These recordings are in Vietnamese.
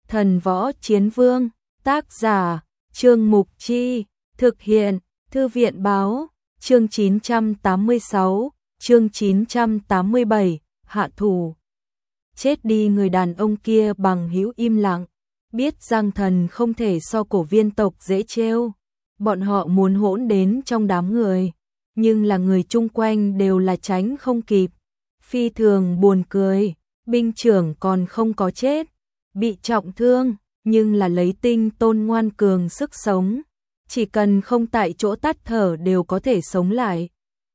Thần Võ Chiến Vương, tác giả, Trương Mục Chi, thực hiện, Thư viện Báo, chương 986, chương 987, hạ thủ. Chết đi người đàn ông kia bằng hữu im lặng, biết Giang Thần không thể so Cổ Viên tộc dễ trêu, bọn họ muốn hỗn đến trong đám người, nhưng là người chung quanh đều là tránh không kịp. Phi thường buồn cười, binh trưởng còn không có chết, bị trọng thương, nhưng là lấy Tinh Tôn ngoan cường sức sống, chỉ cần không tại chỗ tắt thở đều có thể sống lại.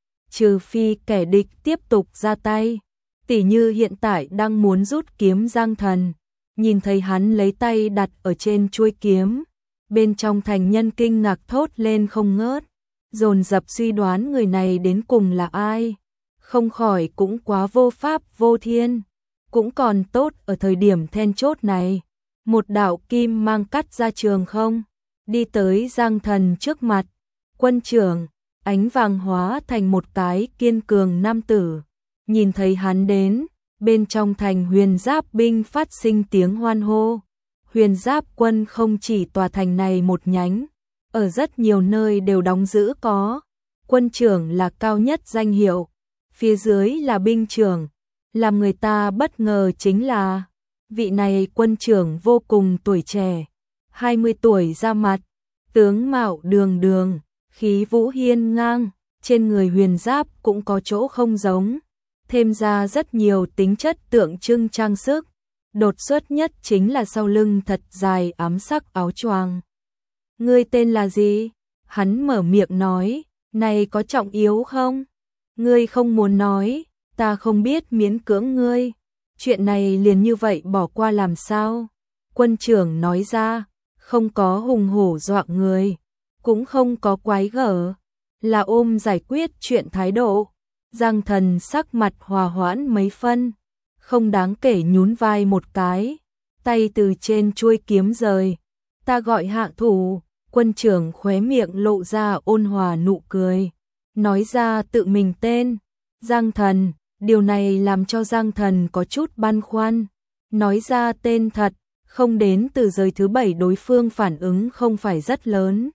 Trừ phi kẻ địch tiếp tục ra tay, tỉ như hiện tại đang muốn rút kiếm Giang Thần, nhìn thấy hắn lấy tay đặt ở trên chuôi kiếm, bên trong thành nhân kinh ngạc thốt lên không ngớt, dồn dập suy đoán người này đến cùng là ai, không khỏi cũng quá vô pháp vô thiên, cũng còn tốt ở thời điểm then chốt này, một đạo kim mang cắt ra trường không, đi tới Giang Thần trước mặt, quân trưởng, ánh vàng hóa thành một cái kiên cường nam tử, nhìn thấy hắn đến, bên trong thành Huyền Giáp binh phát sinh tiếng hoan hô. Huyền Giáp quân không chỉ tòa thành này một nhánh, ở rất nhiều nơi đều đóng giữ có. Quân trưởng là cao nhất danh hiệu, phía dưới là binh trưởng. Làm người ta bất ngờ chính là, vị này quân trưởng vô cùng tuổi trẻ, 20 tuổi ra mặt, tướng mạo đường đường, khí vũ hiên ngang, trên người Huyền Giáp cũng có chỗ không giống, thêm ra rất nhiều tính chất tượng trưng trang sức. Đột xuất nhất chính là sau lưng thật dài ám sắc áo choàng. Ngươi tên là gì? Hắn mở miệng nói, này có trọng yếu không? Ngươi không muốn nói, ta không biết miễn cưỡng ngươi. Chuyện này liền như vậy bỏ qua làm sao? Quân trưởng nói ra, không có hùng hổ dọa người, cũng không có quái gở, là ôm giải quyết chuyện thái độ. Giang Thần sắc mặt hòa hoãn mấy phân, không đáng kể nhún vai một cái, tay từ trên chuôi kiếm rời. Ta gọi hạ thủ, quân trưởng khóe miệng lộ ra ôn hòa nụ cười, nói ra tự mình tên, Giang Thần, điều này làm cho Giang Thần có chút băn khoăn, nói ra tên thật, không đến từ giới thứ 7 đối phương phản ứng không phải rất lớn.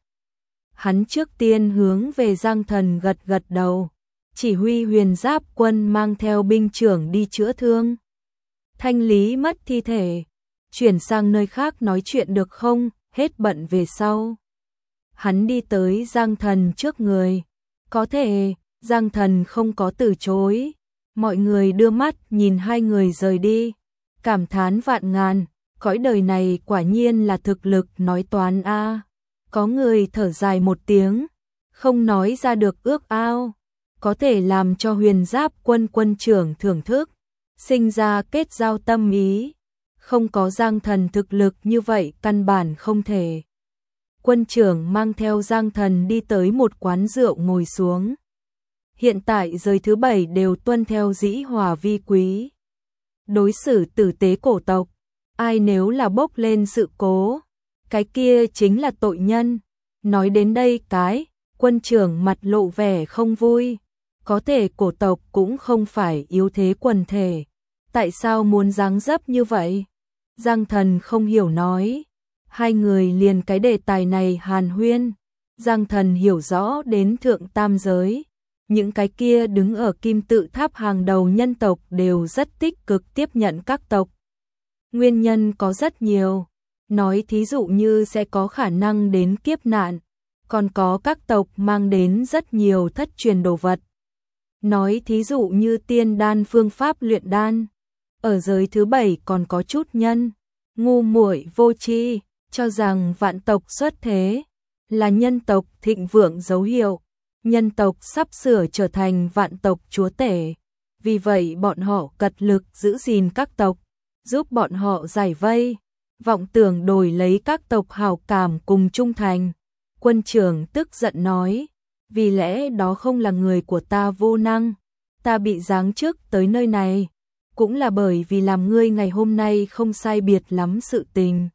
Hắn trước tiên hướng về Giang Thần gật gật đầu, chỉ huy Huyền Giáp quân mang theo binh trưởng đi chữa thương, thanh lý mất thi thể, chuyển sang nơi khác nói chuyện được không, hết bận về sau. Hắn đi tới Giang Thần trước người, có thể, Giang Thần không có từ chối, mọi người đưa mắt nhìn hai người rời đi, cảm thán vạn ngàn, cõi đời này quả nhiên là thực lực nói toán a. Có người thở dài một tiếng, không nói ra được ước ao, có thể làm cho Huyền Giáp quân quân trưởng thưởng thức, sinh ra kết giao tâm ý, không có Giang Thần thực lực như vậy căn bản không thể. Quân trưởng mang theo Giang Thần đi tới một quán rượu ngồi xuống. Hiện tại giới thứ 7 đều tuân theo dĩ hòa vi quý, đối xử tử tế cổ tộc, ai nếu là bốc lên sự cố, cái kia chính là tội nhân. Nói đến đây cái, quân trưởng mặt lộ vẻ không vui, có thể cổ tộc cũng không phải yếu thế quần thể, tại sao muốn dáng dấp như vậy? Giang Thần không hiểu nói, hai người liền cái đề tài này hàn huyên, Giang Thần hiểu rõ đến thượng tam giới, những cái kia đứng ở kim tự tháp hàng đầu nhân tộc đều rất tích cực tiếp nhận các tộc. Nguyên nhân có rất nhiều, nói thí dụ như sẽ có khả năng đến kiếp nạn, còn có các tộc mang đến rất nhiều thất truyền đồ vật. Nói thí dụ như tiên đan phương pháp luyện đan, ở giới thứ 7 còn có chút nhân, ngu muội vô tri, cho rằng vạn tộc xuất thế, là nhân tộc thịnh vượng dấu hiệu, nhân tộc sắp sửa trở thành vạn tộc chúa tể, vì vậy bọn họ cật lực giữ gìn các tộc, giúp bọn họ giải vây, vọng tưởng đổi lấy các tộc hảo cảm cùng trung thành. Quân trưởng tức giận nói, vì lẽ đó không là người của ta vô năng, ta bị giáng chức tới nơi này, cũng là bởi vì làm ngươi ngày hôm nay không sai biệt lắm sự tình.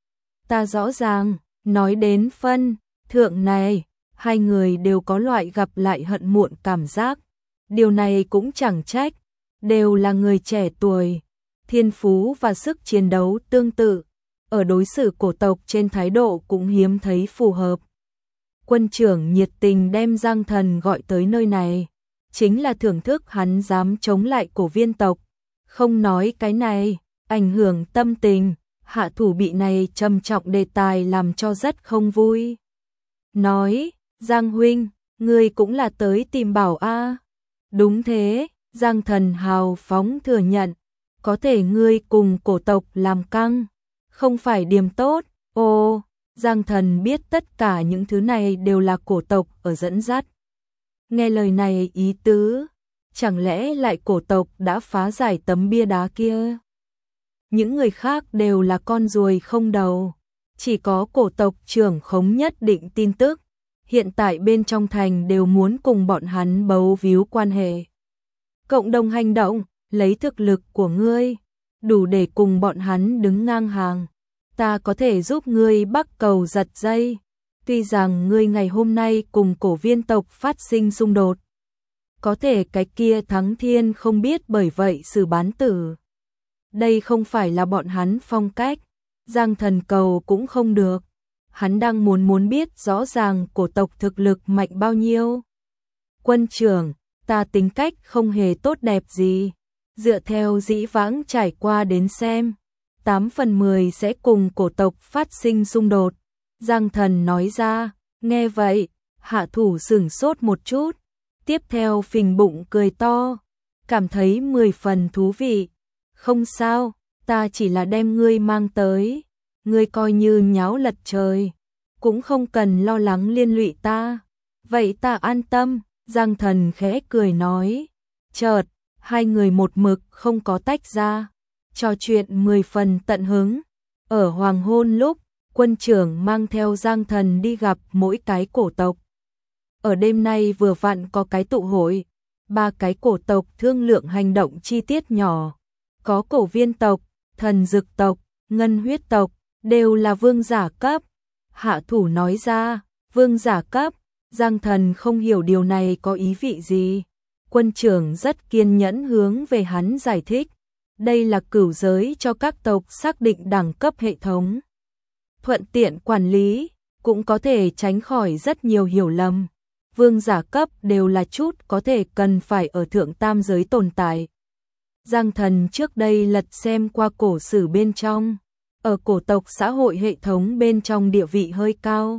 Ta rõ ràng, nói đến phân, thượng này, hai người đều có loại gặp lại hận muộn cảm giác, điều này cũng chẳng trách, đều là người trẻ tuổi, thiên phú và sức chiến đấu tương tự, ở đối xử cổ tộc trên thái độ cũng hiếm thấy phù hợp. Quân trưởng nhiệt tình đem Giang Thần gọi tới nơi này, chính là thưởng thức hắn dám chống lại cổ viên tộc. Không nói cái này, ảnh hưởng tâm tình, hạ thủ bị này trầm trọng đề tài làm cho rất không vui. Nói, Giang huynh, ngươi cũng là tới tìm bảo a? Đúng thế, Giang Thần hào phóng thừa nhận, có thể ngươi cùng cổ tộc làm căng, không phải điểm tốt. Ồ, Giang Thần biết tất cả những thứ này đều là cổ tộc ở dẫn dắt. Nghe lời này ý tứ, chẳng lẽ lại cổ tộc đã phá giải tấm bia đá kia? Những người khác đều là con ruồi không đầu, chỉ có cổ tộc trưởng khống nhất định tin tức. Hiện tại bên trong thành đều muốn cùng bọn hắn bấu víu quan hệ. Cộng đồng hành động, lấy thực lực của ngươi, đủ để cùng bọn hắn đứng ngang hàng. Ta có thể giúp ngươi bắc cầu giật dây. Tuy rằng ngươi ngày hôm nay cùng cổ viên tộc phát sinh xung đột, có thể cái kia Thắng Thiên không biết bởi vậy xử bán tử. Đây không phải là bọn hắn phong cách, Giang Thần cầu cũng không được. Hắn đang muốn biết rõ ràng cổ tộc thực lực mạnh bao nhiêu. Quân trưởng, ta tính cách không hề tốt đẹp gì. Dựa theo dĩ vãng trải qua đến xem, 8 phần 10 sẽ cùng cổ tộc phát sinh xung đột. Giang Thần nói ra, nghe vậy, hạ thủ sửng sốt một chút. Tiếp theo phình bụng cười to, cảm thấy 10 phần thú vị. Không sao, ta chỉ là đem ngươi mang tới. Ngươi coi như nháo lật trời, cũng không cần lo lắng liên lụy ta. Vậy ta an tâm, Giang Thần khẽ cười nói. Chợt, hai người một mực không có tách ra, trò chuyện 10 phần tận hứng. Ở hoàng hôn lúc, quân trưởng mang theo Giang Thần đi gặp mỗi cái cổ tộc. Ở đêm nay vừa vặn có cái tụ hội, 3 cái cổ tộc thương lượng hành động chi tiết nhỏ. Có cổ viên tộc, thần dực tộc, ngân huyết tộc, đều là vương giả cấp. Hạ thủ nói ra, vương giả cấp, Giang Thần không hiểu điều này có ý vị gì. Quân trưởng rất kiên nhẫn hướng về hắn giải thích. Đây là cửu giới cho các tộc xác định đẳng cấp hệ thống. Thuận tiện quản lý, cũng có thể tránh khỏi rất nhiều hiểu lầm. Vương giả cấp đều là chút có thể cần phải ở thượng tam giới tồn tại. Giang Thần trước đây lật xem qua cổ sử bên trong, ở cổ tộc xã hội hệ thống bên trong địa vị hơi cao,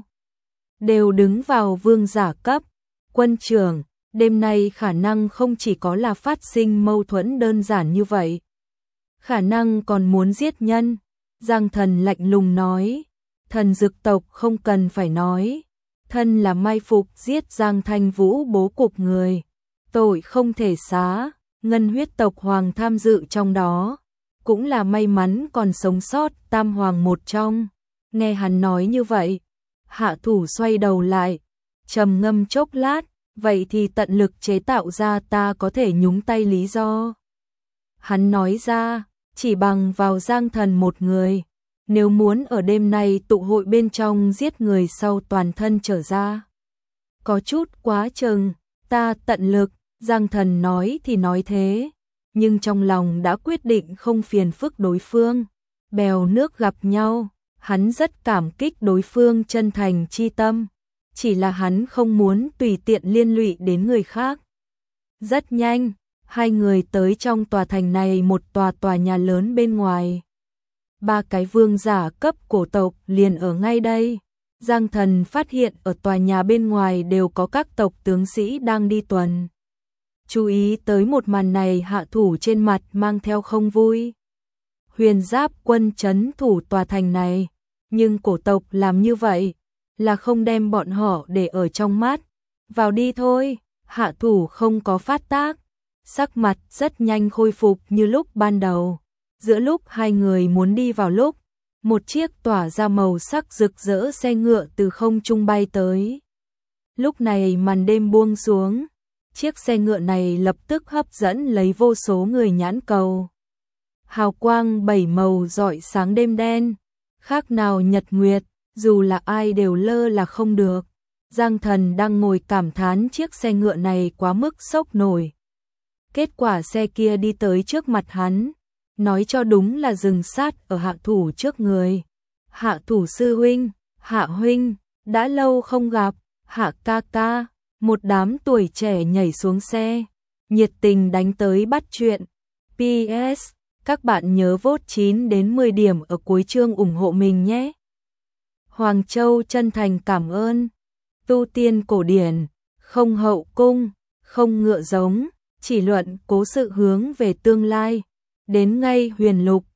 đều đứng vào vương giả cấp. Quân trưởng, đêm nay khả năng không chỉ có là phát sinh mâu thuẫn đơn giản như vậy, khả năng còn muốn giết nhân. Giang Thần lạnh lùng nói, thần dực tộc không cần phải nói, thân là mai phục giết Giang Thanh Vũ bố cục người, tội không thể xá. Ngân huyết tộc hoàng tham dự trong đó, cũng là may mắn còn sống sót tam hoàng một trong. Nghe hắn nói như vậy, hạ thủ xoay đầu lại, trầm ngâm chốc lát, vậy thì tận lực chế tạo ra ta có thể nhúng tay lý do. Hắn nói ra, chỉ bằng vào Giang Thần một người, nếu muốn ở đêm nay tụ hội bên trong giết người sau toàn thân trở ra, có chút quá chừng. Ta tận lực. Giang Thần nói thì nói thế, nhưng trong lòng đã quyết định không phiền phức đối phương. Bèo nước gặp nhau, hắn rất cảm kích đối phương chân thành chi tâm, chỉ là hắn không muốn tùy tiện liên lụy đến người khác. Rất nhanh, hai người tới trong tòa thành này một tòa nhà lớn bên ngoài. 3 cái vương giả cấp cổ tộc liền ở ngay đây. Giang Thần phát hiện ở tòa nhà bên ngoài đều có các tộc tướng sĩ đang đi tuần. Chú ý tới một màn này, hạ thủ trên mặt mang theo không vui. Huyền Giáp quân trấn thủ tòa thành này, nhưng cổ tộc làm như vậy là không đem bọn họ để ở trong mắt. Vào đi thôi. Hạ thủ không có phát tác, sắc mặt rất nhanh khôi phục như lúc ban đầu. Giữa lúc hai người muốn đi vào lúc, một chiếc tỏa ra màu sắc rực rỡ xe ngựa từ không trung bay tới. Lúc này màn đêm buông xuống, chiếc xe ngựa này lập tức hấp dẫn lấy vô số người nhãn cầu. Hào quang 7 màu rọi sáng đêm đen, khác nào nhật nguyệt, dù là ai đều lơ là không được. Giang Thần đang ngồi cảm thán chiếc xe ngựa này quá mức sốc nổi. Kết quả xe kia đi tới trước mặt hắn, nói cho đúng là dừng sát ở hạ thủ trước người. Hạ thủ sư huynh, Hạ huynh, đã lâu không gặp, Hạ ca ca. Một đám tuổi trẻ nhảy xuống xe, nhiệt tình đánh tới bắt chuyện. PS, các bạn nhớ vote 9 đến 10 điểm ở cuối chương ủng hộ mình nhé. Hoàng Châu chân thành cảm ơn. Tu tiên cổ điển, không hậu cung, không ngựa giống, chỉ luận cố sự hướng về tương lai. Đến ngay huyền lục,